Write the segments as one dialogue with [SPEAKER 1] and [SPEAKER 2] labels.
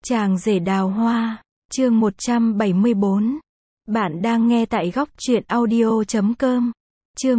[SPEAKER 1] Chàng rể đào hoa, chương 174. Bạn đang nghe tại góc truyện audio.com. Chương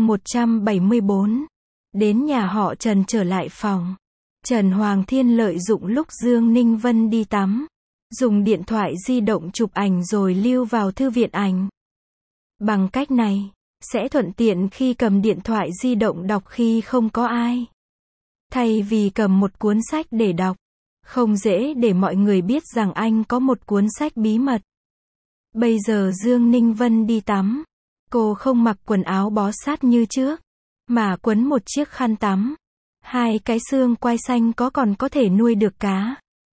[SPEAKER 1] 174. Đến nhà họ Trần trở lại phòng. Trần Hoàng Thiên lợi dụng lúc Dương Ninh Vân đi tắm, dùng điện thoại di động chụp ảnh rồi lưu vào thư viện ảnh. Bằng cách này, sẽ thuận tiện khi cầm điện thoại di động đọc khi không có ai. Thay vì cầm một cuốn sách để đọc, không dễ để mọi người biết rằng anh có một cuốn sách bí mật. Bây giờ Dương Ninh Vân đi tắm. Cô không mặc quần áo bó sát như trước, mà quấn một chiếc khăn tắm. Hai cái xương quai xanh còn có thể nuôi được cá.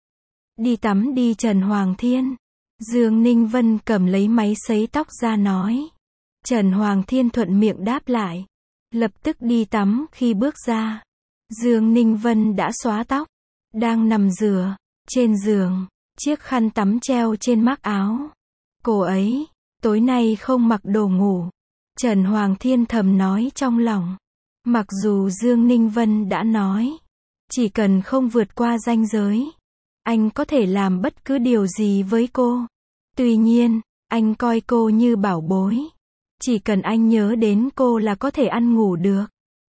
[SPEAKER 1] Đi tắm đi Trần Hoàng Thiên. Dương Ninh Vân cầm lấy máy sấy tóc ra nói. Trần Hoàng Thiên thuận miệng đáp lại. Lập tức đi tắm. Khi bước ra, Dương Ninh Vân đã xóa tóc, đang nằm dựa trên giường, chiếc khăn tắm treo trên mác áo. Cô ấy tối nay không mặc đồ ngủ. Trần Hoàng Thiên thầm nói trong lòng. Mặc dù Dương Ninh Vân đã nói, chỉ cần không vượt qua ranh giới, anh có thể làm bất cứ điều gì với cô. Tuy nhiên, anh coi cô như bảo bối. Chỉ cần anh nhớ đến cô là có thể ăn ngủ được.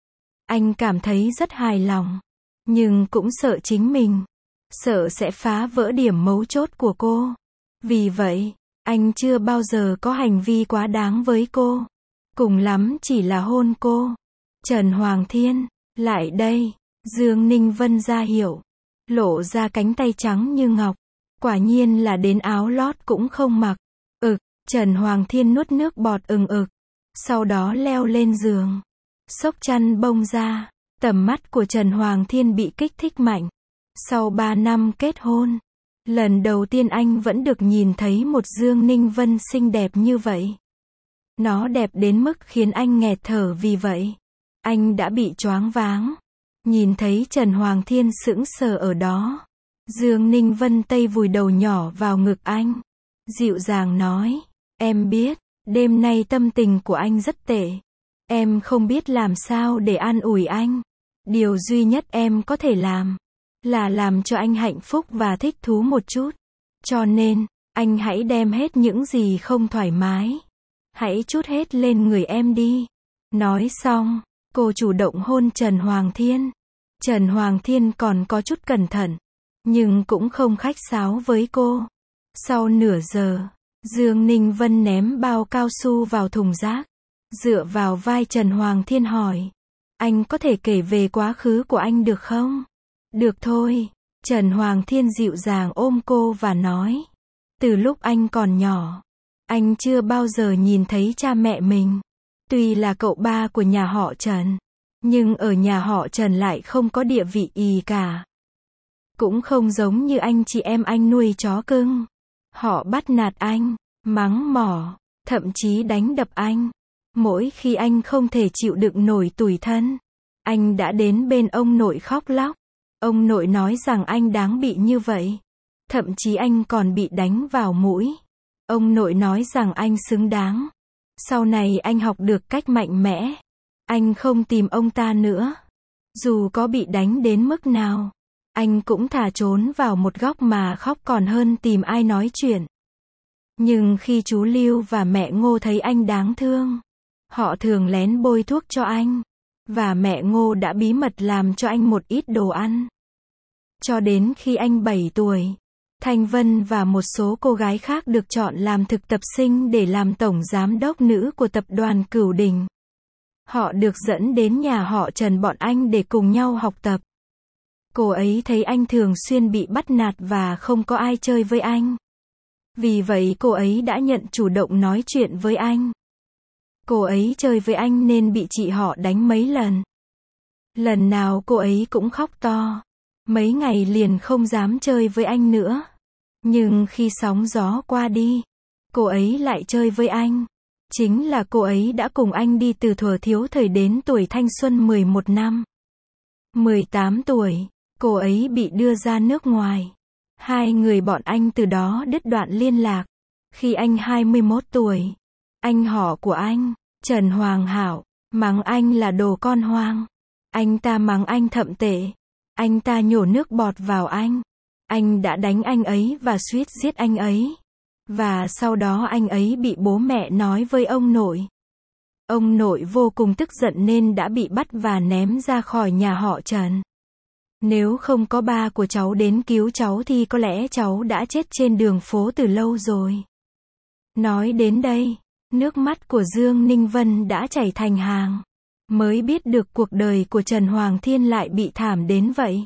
[SPEAKER 1] Anh cảm thấy rất hài lòng, nhưng cũng sợ chính mình, sợ sẽ phá vỡ điểm mấu chốt của cô. Vì vậy, anh chưa bao giờ có hành vi quá đáng với cô. Cùng lắm chỉ là hôn cô. Trần Hoàng Thiên, lại đây. Dương Ninh Vân ra hiệu, lộ ra cánh tay trắng như ngọc. Quả nhiên là đến áo lót cũng không mặc. Trần Hoàng Thiên nuốt nước bọt ực. Sau đó leo lên giường, xốc chăn bông ra. Tầm mắt của Trần Hoàng Thiên bị kích thích mạnh. Sau 3 năm kết hôn, lần đầu tiên anh vẫn được nhìn thấy một Dương Ninh Vân xinh đẹp như vậy. Nó đẹp đến mức khiến anh nghẹt thở. Vì vậy, anh đã bị choáng váng. Nhìn thấy Trần Hoàng Thiên sững sờ ở đó, Dương Ninh Vân tây vùi đầu nhỏ vào ngực anh, dịu dàng nói. Em biết, đêm nay tâm tình của anh rất tệ. Em không biết làm sao để an ủi anh. Điều duy nhất em có thể làm là làm cho anh hạnh phúc và thích thú một chút. Cho nên, anh hãy đem hết những gì không thoải mái, hãy trút hết lên người em đi. Nói xong, cô chủ động hôn Trần Hoàng Thiên. Trần Hoàng Thiên còn có chút cẩn thận, nhưng cũng không khách sáo với cô. Sau nửa giờ, Dương Ninh Vân ném bao cao su vào thùng rác, dựa vào vai Trần Hoàng Thiên hỏi. Anh có thể kể về quá khứ của anh được không? Được thôi. Trần Hoàng Thiên dịu dàng ôm cô và nói. Từ lúc anh còn nhỏ, anh chưa bao giờ nhìn thấy cha mẹ mình. Tuy là cậu ba của nhà họ Trần, nhưng ở nhà họ Trần lại không có địa vị gì cả. Cũng không giống như anh chị em anh nuôi chó cưng. Họ bắt nạt anh, mắng mỏ, thậm chí đánh đập anh. Mỗi khi anh không thể chịu đựng nổi tủi thân, anh đã đến bên ông nội khóc lóc. Ông nội nói rằng anh đáng bị như vậy. Thậm chí anh còn bị đánh vào mũi. Ông nội nói rằng anh xứng đáng. Sau này anh học được cách mạnh mẽ. Anh không tìm ông ta nữa. Dù có bị đánh đến mức nào, anh cũng thà trốn vào một góc mà khóc còn hơn tìm ai nói chuyện. Nhưng khi chú Lưu và mẹ Ngô thấy anh đáng thương, họ thường lén bôi thuốc cho anh. Và mẹ Ngô đã bí mật làm cho anh một ít đồ ăn. Cho đến khi anh 7 tuổi, Thanh Vân và một số cô gái khác được chọn làm thực tập sinh để làm tổng giám đốc nữ của tập đoàn Cửu Đỉnh. Họ được dẫn đến nhà họ Trần bọn anh để cùng nhau học tập. Cô ấy thấy anh thường xuyên bị bắt nạt và không có ai chơi với anh. Vì vậy cô ấy đã nhận chủ động nói chuyện với anh. Cô ấy chơi với anh nên bị chị họ đánh mấy lần. Lần nào cô ấy cũng khóc to. Mấy ngày liền không dám chơi với anh nữa. Nhưng khi sóng gió qua đi, cô ấy lại chơi với anh. Chính là cô ấy đã cùng anh đi từ thuở thiếu thời đến tuổi thanh xuân 11 năm. 18 tuổi, cô ấy bị đưa ra nước ngoài. Hai người bọn anh từ đó đứt đoạn liên lạc. Khi anh 21 tuổi, anh họ của anh, Trần Hoàng Hảo, mắng anh là đồ con hoang. Anh ta mắng anh thậm tệ. Anh ta nhổ nước bọt vào anh. Anh đã đánh anh ấy và suýt giết anh ấy. Và sau đó anh ấy bị bố mẹ nói với ông nội. Ông nội vô cùng tức giận nên đã bị bắt và ném ra khỏi nhà họ Trần. Nếu không có ba của cháu đến cứu cháu thì có lẽ cháu đã chết trên đường phố từ lâu rồi. Nói đến đây, nước mắt của Dương Ninh Vân đã chảy thành hàng. Mới biết được cuộc đời của Trần Hoàng Thiên lại bị thảm đến vậy.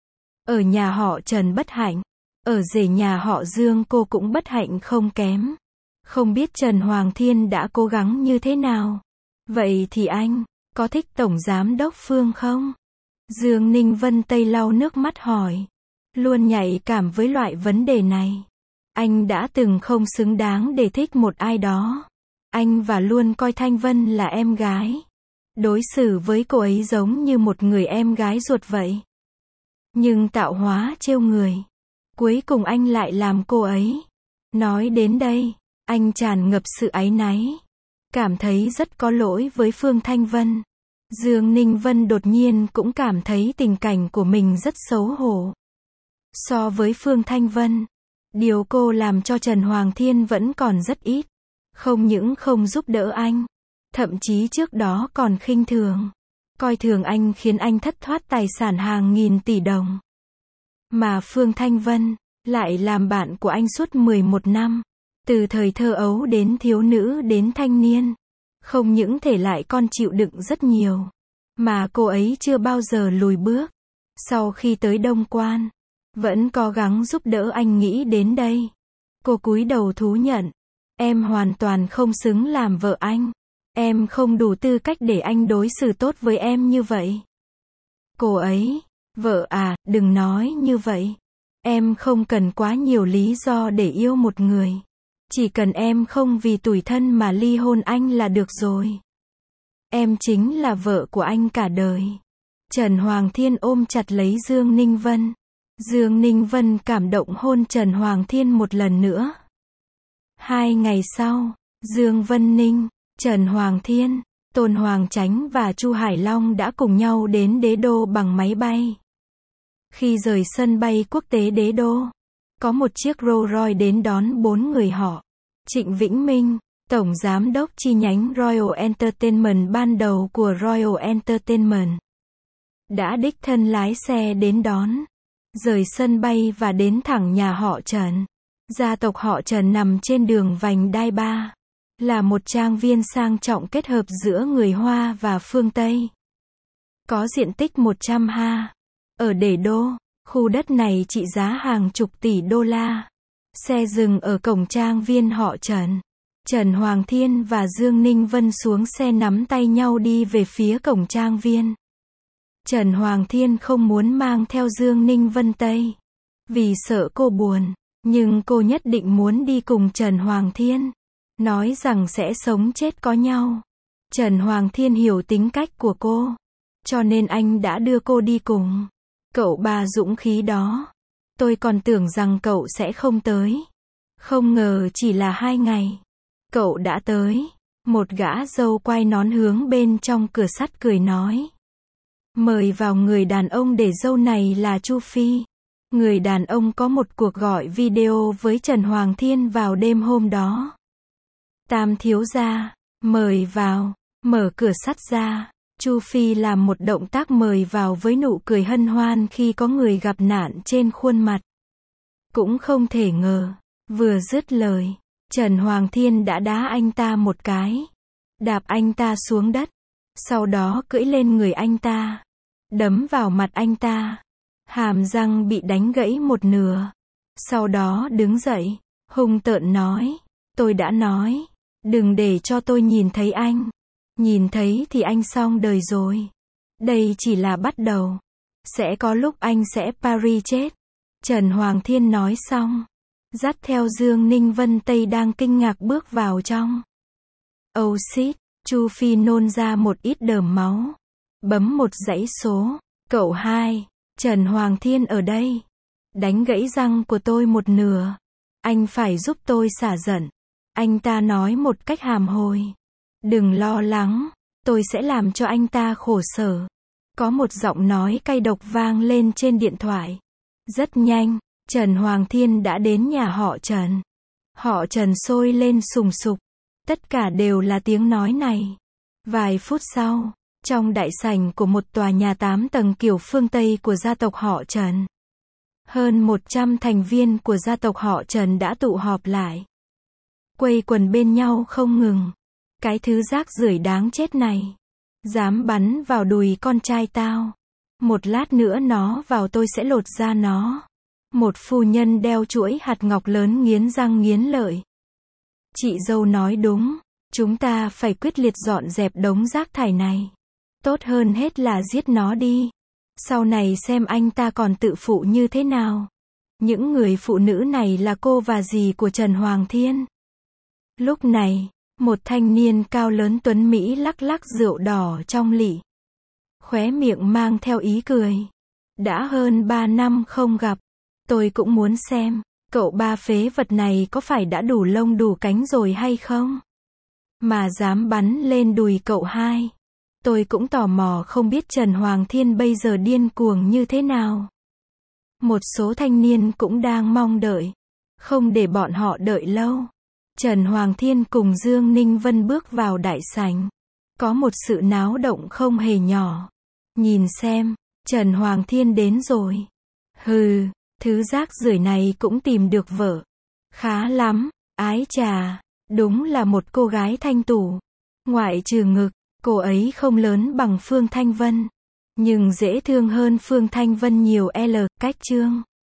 [SPEAKER 1] Ở nhà họ Trần bất hạnh, ở rể nhà họ Dương cô cũng bất hạnh không kém. Không biết Trần Hoàng Thiên đã cố gắng như thế nào. Vậy thì anh, có thích Tổng Giám đốc Phương không? Dương Ninh Vân Tây lau nước mắt hỏi. Luôn nhạy cảm với loại vấn đề này. Anh đã từng không xứng đáng để thích một ai đó. Anh và luôn coi Thanh Vân là em gái. Đối xử với cô ấy giống như một người em gái ruột vậy. Nhưng tạo hóa trêu người. Cuối cùng anh lại làm cô ấy. Nói đến đây, anh tràn ngập sự áy náy. Cảm thấy rất có lỗi với Phương Thanh Vân. Dương Ninh Vân đột nhiên cũng cảm thấy tình cảnh của mình rất xấu hổ. So với Phương Thanh Vân, điều cô làm cho Trần Hoàng Thiên vẫn còn rất ít. Không những không giúp đỡ anh, thậm chí trước đó còn khinh thường. Coi thường anh khiến anh thất thoát tài sản hàng nghìn tỷ đồng. Mà Phương Thanh Vân lại làm bạn của anh suốt 11 năm. Từ thời thơ ấu đến thiếu nữ đến thanh niên. Không những thể lại con chịu đựng rất nhiều. Mà cô ấy chưa bao giờ lùi bước. Sau khi tới Đông Quan, vẫn cố gắng giúp đỡ anh. Nghĩ đến đây, cô cúi đầu thú nhận. Em hoàn toàn không xứng làm vợ anh. Em không đủ tư cách để anh đối xử tốt với em như vậy. Cô ấy, vợ à, đừng nói như vậy. Em không cần quá nhiều lý do để yêu một người. Chỉ cần em không vì tủi thân mà ly hôn anh là được rồi. Em chính là vợ của anh cả đời. Trần Hoàng Thiên ôm chặt lấy Dương Ninh Vân. Dương Ninh Vân cảm động hôn Trần Hoàng Thiên một lần nữa. 2 ngày sau, Dương Vân Ninh, Trần Hoàng Thiên, Tôn Hoàng Chánh và Chu Hải Long đã cùng nhau đến Đế Đô bằng máy bay. Khi rời sân bay quốc tế Đế Đô, có một chiếc Rolls Royce đến đón 4 người họ. Trịnh Vĩnh Minh, Tổng Giám đốc chi nhánh Royal Entertainment ban đầu của Royal Entertainment, đã đích thân lái xe đến đón, rời sân bay và đến thẳng nhà họ Trần. Gia tộc họ Trần nằm trên đường vành đai 3, là một trang viên sang trọng kết hợp giữa người Hoa và phương Tây. Có diện tích 100 ha. Ở Đế Đô, khu đất này trị giá hàng chục tỷ đô la. Xe dừng ở cổng trang viên họ Trần. Trần Hoàng Thiên và Dương Ninh Vân xuống xe nắm tay nhau đi về phía cổng trang viên. Trần Hoàng Thiên không muốn mang theo Dương Ninh Vân Tây, vì sợ cô buồn, nhưng cô nhất định muốn đi cùng Trần Hoàng Thiên, nói rằng sẽ sống chết có nhau. Trần Hoàng Thiên hiểu tính cách của cô, cho nên anh đã đưa cô đi cùng. Cậu ba dũng khí đó. Tôi còn tưởng rằng cậu sẽ không tới. Không ngờ chỉ là 2 ngày. Cậu đã tới. Một gã dâu quay nón hướng bên trong cửa sắt cười nói. Mời vào. Người đàn ông để dâu này là Chu Phi. Người đàn ông có một cuộc gọi video với Trần Hoàng Thiên vào đêm hôm đó. Tam thiếu gia, mời vào. Mở cửa sắt ra. Chu Phi làm một động tác mời vào với nụ cười hân hoan khi có người gặp nạn trên khuôn mặt. Cũng không thể ngờ, vừa dứt lời, Trần Hoàng Thiên đã đá anh ta một cái, đạp anh ta xuống đất, sau đó cưỡi lên người anh ta, đấm vào mặt anh ta, hàm răng bị đánh gãy một nửa. Sau đó đứng dậy, hung tợn nói, tôi đã nói, đừng để cho tôi nhìn thấy anh. Nhìn thấy thì anh xong đời rồi. Đây chỉ là bắt đầu. Sẽ có lúc anh sẽ Paris chết. Trần Hoàng Thiên nói xong, dắt theo Dương Ninh Vân Tây đang kinh ngạc bước vào trong. Oh shit, Chu Phi nôn ra một ít đờm máu. Bấm một dãy số. Cậu 2, Trần Hoàng Thiên ở đây. Đánh gãy răng của tôi một nửa. Anh phải giúp tôi xả giận. Anh ta nói một cách hàm hồi. Đừng lo lắng, tôi sẽ làm cho anh ta khổ sở. Có một giọng nói cay độc vang lên trên điện thoại. Rất nhanh, Trần Hoàng Thiên đã đến nhà họ Trần. Họ Trần sôi lên sùng sục. Tất cả đều là tiếng nói này. Vài phút sau, trong đại sảnh của một tòa nhà 8 tầng kiểu phương Tây của gia tộc họ Trần, hơn 100 thành viên của gia tộc họ Trần đã tụ họp lại. Quây quần bên nhau không ngừng. Cái thứ rác rưởi đáng chết này. Dám bắn vào đùi con trai tao. Một lát nữa nó vào tôi sẽ lột da nó. Một phu nhân đeo chuỗi hạt ngọc lớn nghiến răng nghiến lợi. Chị dâu nói đúng. Chúng ta phải quyết liệt dọn dẹp đống rác thải này. Tốt hơn hết là giết nó đi. Sau này xem anh ta còn tự phụ như thế nào. Những người phụ nữ này là cô và dì của Trần Hoàng Thiên. Lúc này, một thanh niên cao lớn tuấn Mỹ lắc lắc rượu đỏ trong lị. Khóe miệng mang theo ý cười. Đã hơn 3 năm không gặp. Tôi cũng muốn xem, cậu ba phế vật này có phải đã đủ lông đủ cánh rồi hay không? Mà dám bắn lên đùi cậu hai. Tôi cũng tò mò không biết Trần Hoàng Thiên bây giờ điên cuồng như thế nào. Một số thanh niên cũng đang mong đợi. Không để bọn họ đợi lâu. Trần Hoàng Thiên cùng Dương Ninh Vân bước vào đại sảnh. Có một sự náo động không hề nhỏ. Nhìn xem, Trần Hoàng Thiên đến rồi. Hừ, thứ rác rưởi này cũng tìm được vợ. Khá lắm, ái chà, đúng là một cô gái thanh tú. Ngoại trừ ngực, cô ấy không lớn bằng Phương Thanh Vân. Nhưng dễ thương hơn Phương Thanh Vân nhiều cách trương.